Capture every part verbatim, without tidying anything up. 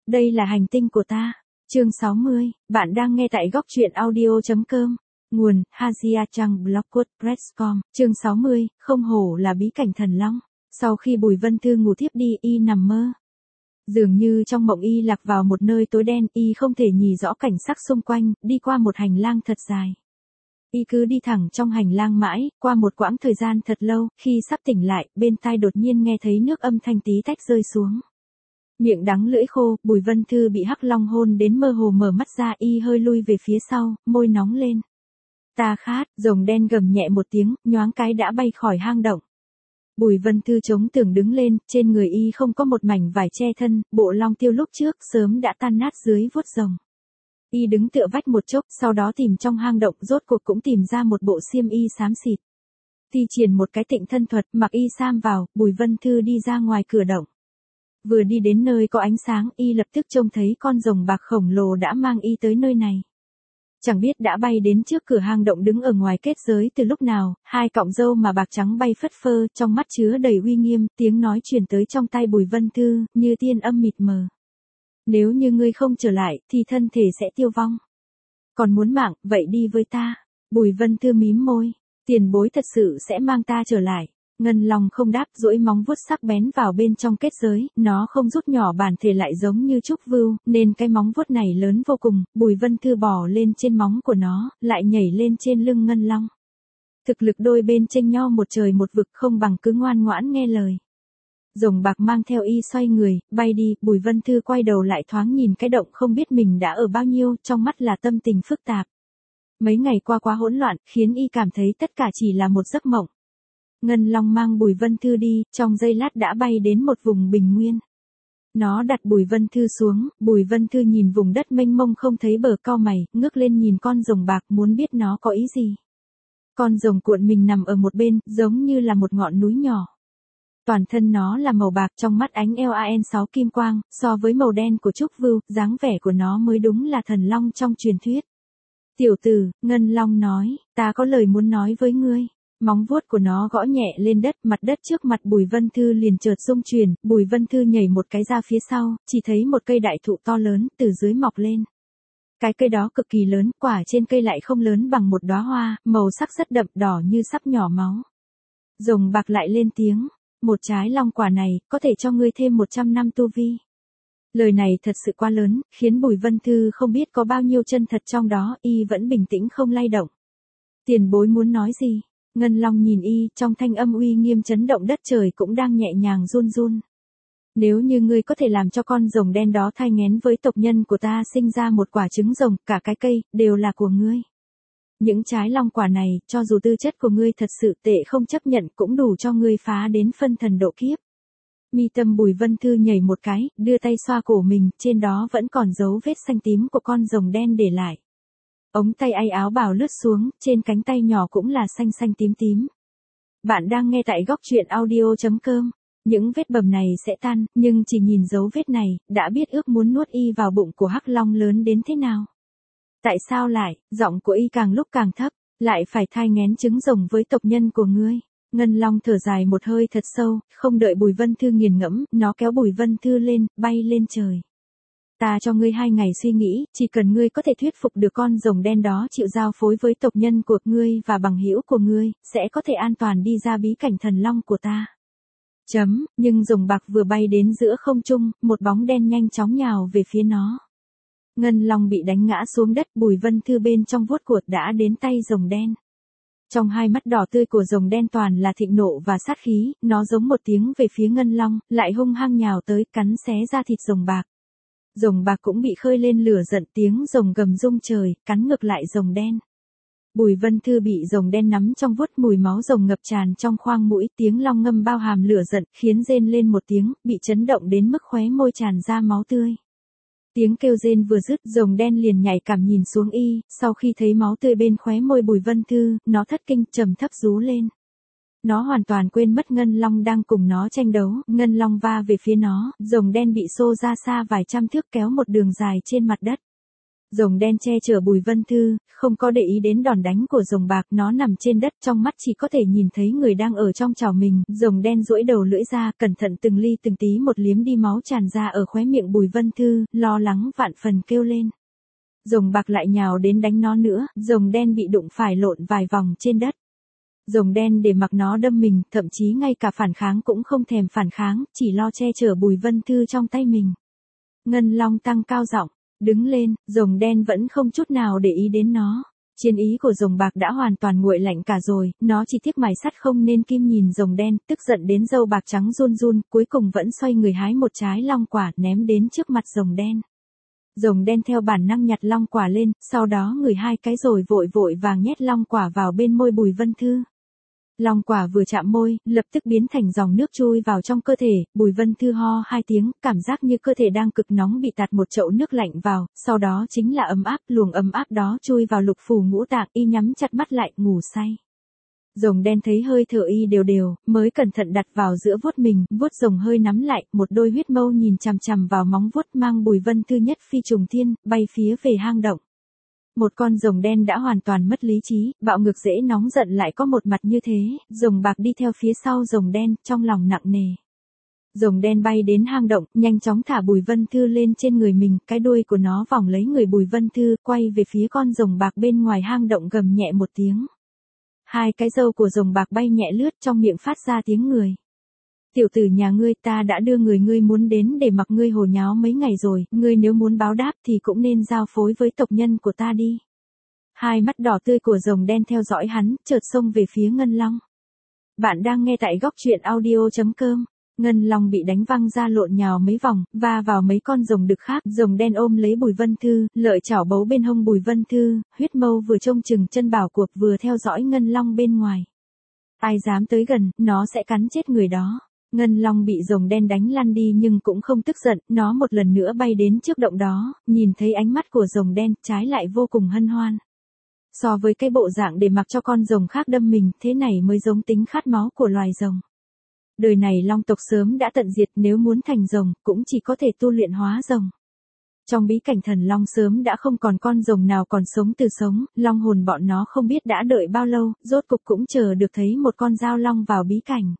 đây là hành tinh của ta. Chương sáu mươi, bạn đang nghe tại góc truyện audio chấm com. Nguồn: Hazia Trang Blog WordPress chấm com. Chương sáu mươi, không hổ là bí cảnh thần long. Sau khi Bùi Vân Thư ngủ thiếp đi, y nằm mơ. Dường như trong mộng y lạc vào một nơi tối đen, y không thể nhìn rõ cảnh sắc xung quanh, đi qua một hành lang thật dài. Y cứ đi thẳng trong hành lang mãi, qua một quãng thời gian thật lâu, khi sắp tỉnh lại, bên tai đột nhiên nghe thấy nước âm thanh tí tách rơi xuống. Miệng đắng lưỡi khô, Bùi Vân Thư bị hắc long hôn đến mơ hồ mở mắt ra, y hơi lui về phía sau, môi nóng lên. Ta khát, rồng đen gầm nhẹ một tiếng, nhoáng cái đã bay khỏi hang động. Bùi Vân Thư chống tường đứng lên, trên người y không có một mảnh vải che thân, bộ long tiêu lúc trước sớm đã tan nát dưới vuốt rồng. Y đứng tựa vách một chốc, sau đó tìm trong hang động, rốt cuộc cũng tìm ra một bộ xiêm y xám xịt. Thi triển một cái tịnh thân thuật, mặc y sam vào, Bùi Vân Thư đi ra ngoài cửa động. Vừa đi đến nơi có ánh sáng, y lập tức trông thấy con rồng bạc khổng lồ đã mang y tới nơi này. Chẳng biết đã bay đến trước cửa hang động đứng ở ngoài kết giới từ lúc nào, hai cọng râu mà bạc trắng bay phất phơ, trong mắt chứa đầy uy nghiêm, tiếng nói truyền tới trong tai Bùi Vân Thư, như tiên âm mịt mờ. Nếu như ngươi không trở lại, thì thân thể sẽ tiêu vong. Còn muốn mạng, vậy đi với ta. Bùi Vân Thư mím môi, tiền bối thật sự sẽ mang ta trở lại. Ngân long không đáp, duỗi móng vuốt sắc bén vào bên trong kết giới, nó không rút nhỏ bản thể lại giống như trúc vưu, nên cái móng vuốt này lớn vô cùng. Bùi Vân Thư bò lên trên móng của nó, lại nhảy lên trên lưng ngân long. Thực lực đôi bên chênh nhau một trời một vực, không bằng cứ ngoan ngoãn nghe lời. Rồng bạc mang theo y xoay người, bay đi. Bùi Vân Thư quay đầu lại thoáng nhìn cái động, không biết mình đã ở bao nhiêu, trong mắt là tâm tình phức tạp. Mấy ngày qua quá hỗn loạn, khiến y cảm thấy tất cả chỉ là một giấc mộng. Ngân long mang Bùi Vân Thư đi, trong giây lát đã bay đến một vùng bình nguyên. Nó đặt Bùi Vân Thư xuống, Bùi Vân Thư nhìn vùng đất mênh mông không thấy bờ, cau mày, ngước lên nhìn con rồng bạc, muốn biết nó có ý gì. Con rồng cuộn mình nằm ở một bên, giống như là một ngọn núi nhỏ. Toàn thân nó là màu bạc, trong mắt ánh LAN sáu kim quang, so với màu đen của trúc vưu, dáng vẻ của nó mới đúng là thần long trong truyền thuyết. Tiểu tử, Ngân long nói, ta có lời muốn nói với ngươi. Móng vuốt của nó gõ nhẹ lên đất, mặt đất trước mặt Bùi Vân Thư liền chợt rung chuyển, Bùi Vân Thư nhảy một cái ra phía sau, chỉ thấy một cây đại thụ to lớn, từ dưới mọc lên. Cái cây đó cực kỳ lớn, quả trên cây lại không lớn bằng một đóa hoa, màu sắc rất đậm, đỏ như sắp nhỏ máu. Rồng bạc lại lên tiếng, một trái long quả này, có thể cho ngươi thêm một trăm năm tu vi. Lời này thật sự quá lớn, khiến Bùi Vân Thư không biết có bao nhiêu chân thật trong đó, y vẫn bình tĩnh không lay động. Tiền bối muốn nói gì? Ngân long nhìn y, trong thanh âm uy nghiêm chấn động đất trời cũng đang nhẹ nhàng run run. Nếu như ngươi có thể làm cho con rồng đen đó thai nghén với tộc nhân của ta sinh ra một quả trứng rồng, cả cái cây, đều là của ngươi. Những trái long quả này, cho dù tư chất của ngươi thật sự tệ không chấp nhận cũng đủ cho ngươi phá đến phân thần độ kiếp. Mi tâm Bùi Vân Thư nhảy một cái, đưa tay xoa cổ mình, trên đó vẫn còn dấu vết xanh tím của con rồng đen để lại. Ống tay áo áo bào lướt xuống, trên cánh tay nhỏ cũng là xanh xanh tím tím. Bạn đang nghe tại góc truyện audio chấm com. Những vết bầm này sẽ tan, nhưng chỉ nhìn dấu vết này, đã biết ước muốn nuốt y vào bụng của hắc long lớn đến thế nào. Tại sao lại, giọng của y càng lúc càng thấp, lại phải thai nghén trứng rồng với tộc nhân của ngươi. Ngân long thở dài một hơi thật sâu, không đợi Bùi Vân Thư nghiền ngẫm, nó kéo Bùi Vân Thư lên, bay lên trời. Ta cho ngươi hai ngày suy nghĩ, chỉ cần ngươi có thể thuyết phục được con rồng đen đó chịu giao phối với tộc nhân của ngươi và bằng hữu của ngươi, sẽ có thể an toàn đi ra bí cảnh thần long của ta. Chấm, nhưng rồng bạc vừa bay đến giữa không trung, một bóng đen nhanh chóng nhào về phía nó. Ngân long bị đánh ngã xuống đất, Bùi Vân Thư bên trong vuốt cuột đã đến tay rồng đen. Trong hai mắt đỏ tươi của rồng đen toàn là thịnh nộ và sát khí, nó giống một tiếng về phía ngân long, lại hung hăng nhào tới, cắn xé ra thịt rồng bạc. Rồng bạc cũng bị khơi lên lửa giận, tiếng rồng gầm rung trời, cắn ngược lại rồng đen. Bùi Vân Thư bị rồng đen nắm trong vuốt, mùi máu rồng ngập tràn trong khoang mũi, tiếng long ngâm bao hàm lửa giận, khiến rên lên một tiếng, bị chấn động đến mức khóe môi tràn ra máu tươi. Tiếng kêu rên vừa dứt, rồng đen liền nhảy cảm nhìn xuống y, sau khi thấy máu tươi bên khóe môi Bùi Vân Thư, nó thất kinh, trầm thấp rú lên. Nó hoàn toàn quên mất Ngân long đang cùng nó tranh đấu, Ngân long va về phía nó, rồng đen bị xô ra xa vài trăm thước, kéo một đường dài trên mặt đất. Rồng đen che chở Bùi Vân Thư, không có để ý đến đòn đánh của rồng bạc, nó nằm trên đất, trong mắt chỉ có thể nhìn thấy người đang ở trong chảo mình. Rồng đen duỗi đầu lưỡi ra, cẩn thận từng ly từng tí một liếm đi máu tràn ra ở khóe miệng Bùi Vân Thư, lo lắng vạn phần kêu lên. Rồng bạc lại nhào đến đánh nó nữa, rồng đen bị đụng phải lộn vài vòng trên đất. Rồng đen để mặc nó đâm mình, thậm chí ngay cả phản kháng cũng không thèm phản kháng, chỉ lo che chở Bùi Vân Thư trong tay mình. Ngân Long tăng cao giọng, đứng lên, rồng đen vẫn không chút nào để ý đến nó. Chiến ý của rồng bạc đã hoàn toàn nguội lạnh cả rồi, nó chỉ tiếc mài sắt không nên kim nhìn rồng đen, tức giận đến râu bạc trắng run run, cuối cùng vẫn xoay người hái một trái long quả ném đến trước mặt rồng đen. Rồng đen theo bản năng nhặt long quả lên, sau đó ngửi hai cái rồi vội vội vàng nhét long quả vào bên môi Bùi Vân Thư. Long quả vừa chạm môi, lập tức biến thành dòng nước chui vào trong cơ thể, Bùi Vân Thư ho hai tiếng, cảm giác như cơ thể đang cực nóng bị tạt một chậu nước lạnh vào, sau đó chính là ấm áp, luồng ấm áp đó chui vào lục phủ ngũ tạng, y nhắm chặt mắt lại, ngủ say. Rồng đen thấy hơi thở y đều đều, mới cẩn thận đặt vào giữa vuốt mình, vuốt rồng hơi nắm lại, một đôi huyết mâu nhìn chằm chằm vào móng vuốt mang Bùi Vân Thư nhất phi trùng thiên, bay phía về hang động. Một con rồng đen đã hoàn toàn mất lý trí, bạo ngược dễ nóng giận lại có một mặt như thế, rồng bạc đi theo phía sau rồng đen, trong lòng nặng nề. Rồng đen bay đến hang động, nhanh chóng thả Bùi Vân Thư lên trên người mình, cái đuôi của nó vòng lấy người Bùi Vân Thư, quay về phía con rồng bạc bên ngoài hang động gầm nhẹ một tiếng. Hai cái râu của rồng bạc bay nhẹ lướt, trong miệng phát ra tiếng người. Tiểu tử nhà ngươi, ta đã đưa người ngươi muốn đến để mặc ngươi hồ nháo mấy ngày rồi, ngươi nếu muốn báo đáp thì cũng nên giao phối với tộc nhân của ta đi. Hai mắt đỏ tươi của rồng đen theo dõi hắn, chợt xông về phía Ngân Long. Bạn đang nghe tại góc truyện audio chấm com. Ngân Long bị đánh văng ra lộn nhào mấy vòng, va vào mấy con rồng đực khác, rồng đen ôm lấy Bùi Vân Thư, lợi chảo bấu bên hông Bùi Vân Thư, huyết mâu vừa trông chừng chân bảo cuộc vừa theo dõi Ngân Long bên ngoài. Ai dám tới gần, nó sẽ cắn chết người đó. Ngân Long bị rồng đen đánh lăn đi nhưng cũng không tức giận, nó một lần nữa bay đến trước động đó, nhìn thấy ánh mắt của rồng đen, trái lại vô cùng hân hoan. So với cái bộ dạng để mặc cho con rồng khác đâm mình, thế này mới giống tính khát máu của loài rồng. Đời này long tộc sớm đã tận diệt, nếu muốn thành rồng, cũng chỉ có thể tu luyện hóa rồng. Trong bí cảnh thần long sớm đã không còn con rồng nào còn sống từ sống, long hồn bọn nó không biết đã đợi bao lâu, rốt cục cũng chờ được thấy một con dao long vào bí cảnh.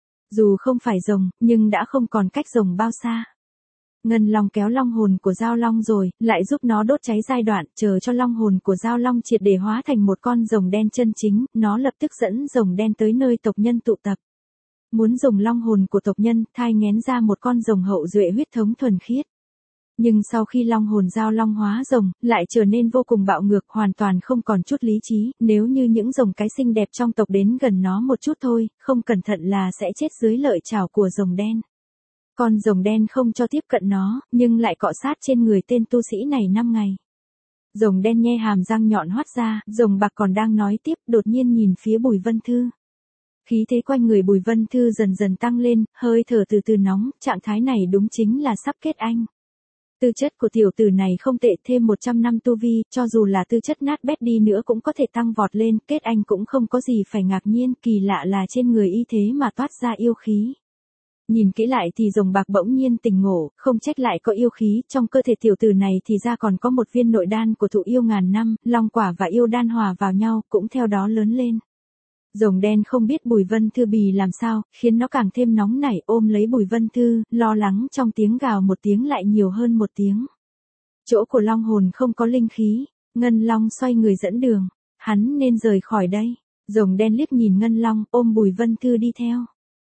Dù không phải rồng, nhưng đã không còn cách rồng bao xa. Ngân Long kéo long hồn của dao long rồi, lại giúp nó đốt cháy giai đoạn, chờ cho long hồn của dao long triệt để hóa thành một con rồng đen chân chính, nó lập tức dẫn rồng đen tới nơi tộc nhân tụ tập. Muốn dùng long hồn của tộc nhân, thai nghén ra một con rồng hậu duệ huyết thống thuần khiết. Nhưng sau khi long hồn dao long hóa rồng, lại trở nên vô cùng bạo ngược, hoàn toàn không còn chút lý trí, nếu như những rồng cái xinh đẹp trong tộc đến gần nó một chút thôi, không cẩn thận là sẽ chết dưới lợi chảo của rồng đen. Con rồng đen không cho tiếp cận nó, nhưng lại cọ sát trên người tên tu sĩ này năm ngày. Rồng đen nhe hàm răng nhọn hoắt ra, rồng bạc còn đang nói tiếp, đột nhiên nhìn phía Bùi Vân Thư. Khí thế quanh người Bùi Vân Thư dần dần tăng lên, hơi thở từ từ nóng, trạng thái này đúng chính là sắp kết anh. Tư chất của tiểu tử này không tệ, thêm một trăm năm tu vi, cho dù là tư chất nát bét đi nữa cũng có thể tăng vọt lên, kết anh cũng không có gì phải ngạc nhiên, kỳ lạ là trên người y thế mà toát ra yêu khí. Nhìn kỹ lại thì rồng bạc bỗng nhiên tỉnh ngộ, không trách lại có yêu khí, trong cơ thể tiểu tử này thì ra còn có một viên nội đan của thụ yêu ngàn năm, long quả và yêu đan hòa vào nhau, cũng theo đó lớn lên. Rồng đen không biết Bùi Vân Thư bì làm sao, khiến nó càng thêm nóng nảy, ôm lấy Bùi Vân Thư, lo lắng trong tiếng gào một tiếng lại nhiều hơn một tiếng. Chỗ của long hồn không có linh khí, Ngân Long xoay người dẫn đường, hắn nên rời khỏi đây. Rồng đen liếc nhìn Ngân Long, ôm Bùi Vân Thư đi theo.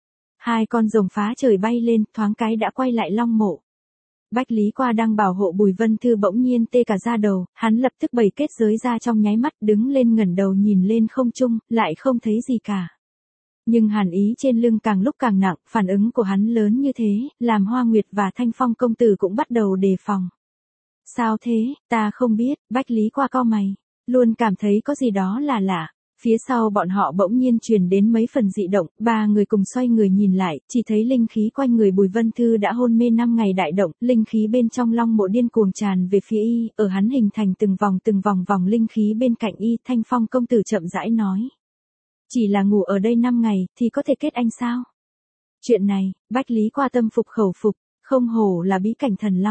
Hai con rồng phá trời bay lên, thoáng cái đã quay lại long mộ. Bách Lý Qua đang bảo hộ Bùi Vân Thư bỗng nhiên tê cả da đầu, hắn lập tức bày kết giới ra trong nháy mắt, đứng lên ngẩng đầu nhìn lên không trung, lại không thấy gì cả. Nhưng hàn ý trên lưng càng lúc càng nặng, phản ứng của hắn lớn như thế, làm Hoa Nguyệt và Thanh Phong công tử cũng bắt đầu đề phòng. Sao thế, ta không biết, Bách Lý Qua cau mày, luôn cảm thấy có gì đó là lạ. Phía sau bọn họ bỗng nhiên truyền đến mấy phần dị động, ba người cùng xoay người nhìn lại, chỉ thấy linh khí quanh người Bùi Vân Thư đã hôn mê năm ngày đại động, linh khí bên trong long mộ điên cuồng tràn về phía y, ở hắn hình thành từng vòng từng vòng vòng linh khí bên cạnh y. Thanh Phong công tử chậm rãi nói. Chỉ là ngủ ở đây năm ngày, thì có thể kết anh sao? Chuyện này, Bách Lý Qua tâm phục khẩu phục, không hổ là bí cảnh thần long.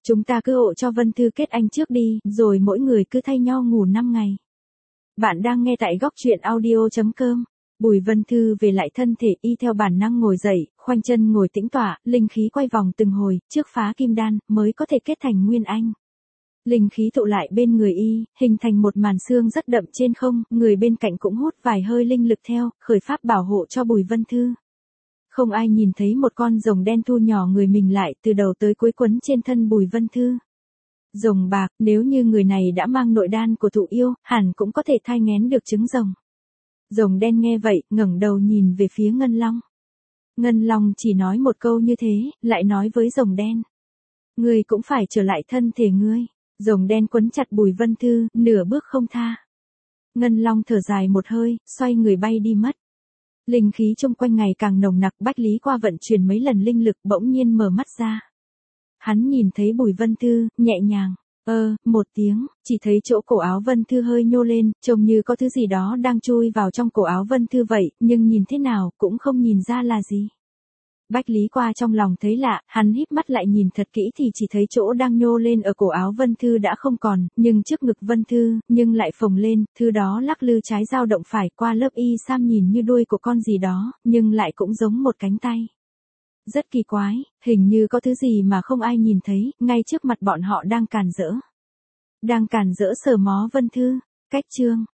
Chúng ta cứ hộ cho Vân Thư kết anh trước đi, rồi mỗi người cứ thay nhau ngủ năm ngày. Bạn đang nghe tại góc truyện audio chấm com. Bùi Vân Thư về lại thân thể y theo bản năng ngồi dậy, khoanh chân ngồi tĩnh tọa, linh khí quay vòng từng hồi, trước phá kim đan, mới có thể kết thành nguyên anh. Linh khí tụ lại bên người y, hình thành một màn xương rất đậm trên không, người bên cạnh cũng hút vài hơi linh lực theo, khởi pháp bảo hộ cho Bùi Vân Thư. Không ai nhìn thấy một con rồng đen thu nhỏ người mình lại từ đầu tới cuối quấn trên thân Bùi Vân Thư. Rồng bạc, nếu như người này đã mang nội đan của thụ yêu, hẳn cũng có thể thai nghén được trứng rồng. Rồng đen nghe vậy, ngẩng đầu nhìn về phía Ngân Long. Ngân Long chỉ nói một câu như thế, lại nói với rồng đen. Ngươi cũng phải trở lại thân thể ngươi. Rồng đen quấn chặt Bùi Vân Thư, nửa bước không tha. Ngân Long thở dài một hơi, xoay người bay đi mất. Linh khí chung quanh ngày càng nồng nặc, Bách Lý Qua vận chuyển mấy lần linh lực bỗng nhiên mở mắt ra. Hắn nhìn thấy Bùi Vân Thư, nhẹ nhàng, ơ, một tiếng, chỉ thấy chỗ cổ áo Vân Thư hơi nhô lên, trông như có thứ gì đó đang chui vào trong cổ áo Vân Thư vậy, nhưng nhìn thế nào cũng không nhìn ra là gì. Bách Lý Qua trong lòng thấy lạ, hắn híp mắt lại nhìn thật kỹ thì chỉ thấy chỗ đang nhô lên ở cổ áo Vân Thư đã không còn, nhưng trước ngực Vân Thư, nhưng lại phồng lên, thứ đó lắc lư trái dao động phải qua lớp y sam nhìn như đuôi của con gì đó, nhưng lại cũng giống một cánh tay. Rất kỳ quái, hình như có thứ gì mà không ai nhìn thấy, ngay trước mặt bọn họ đang càn rỡ. Đang càn rỡ sờ mó Vân Thư. Cách chương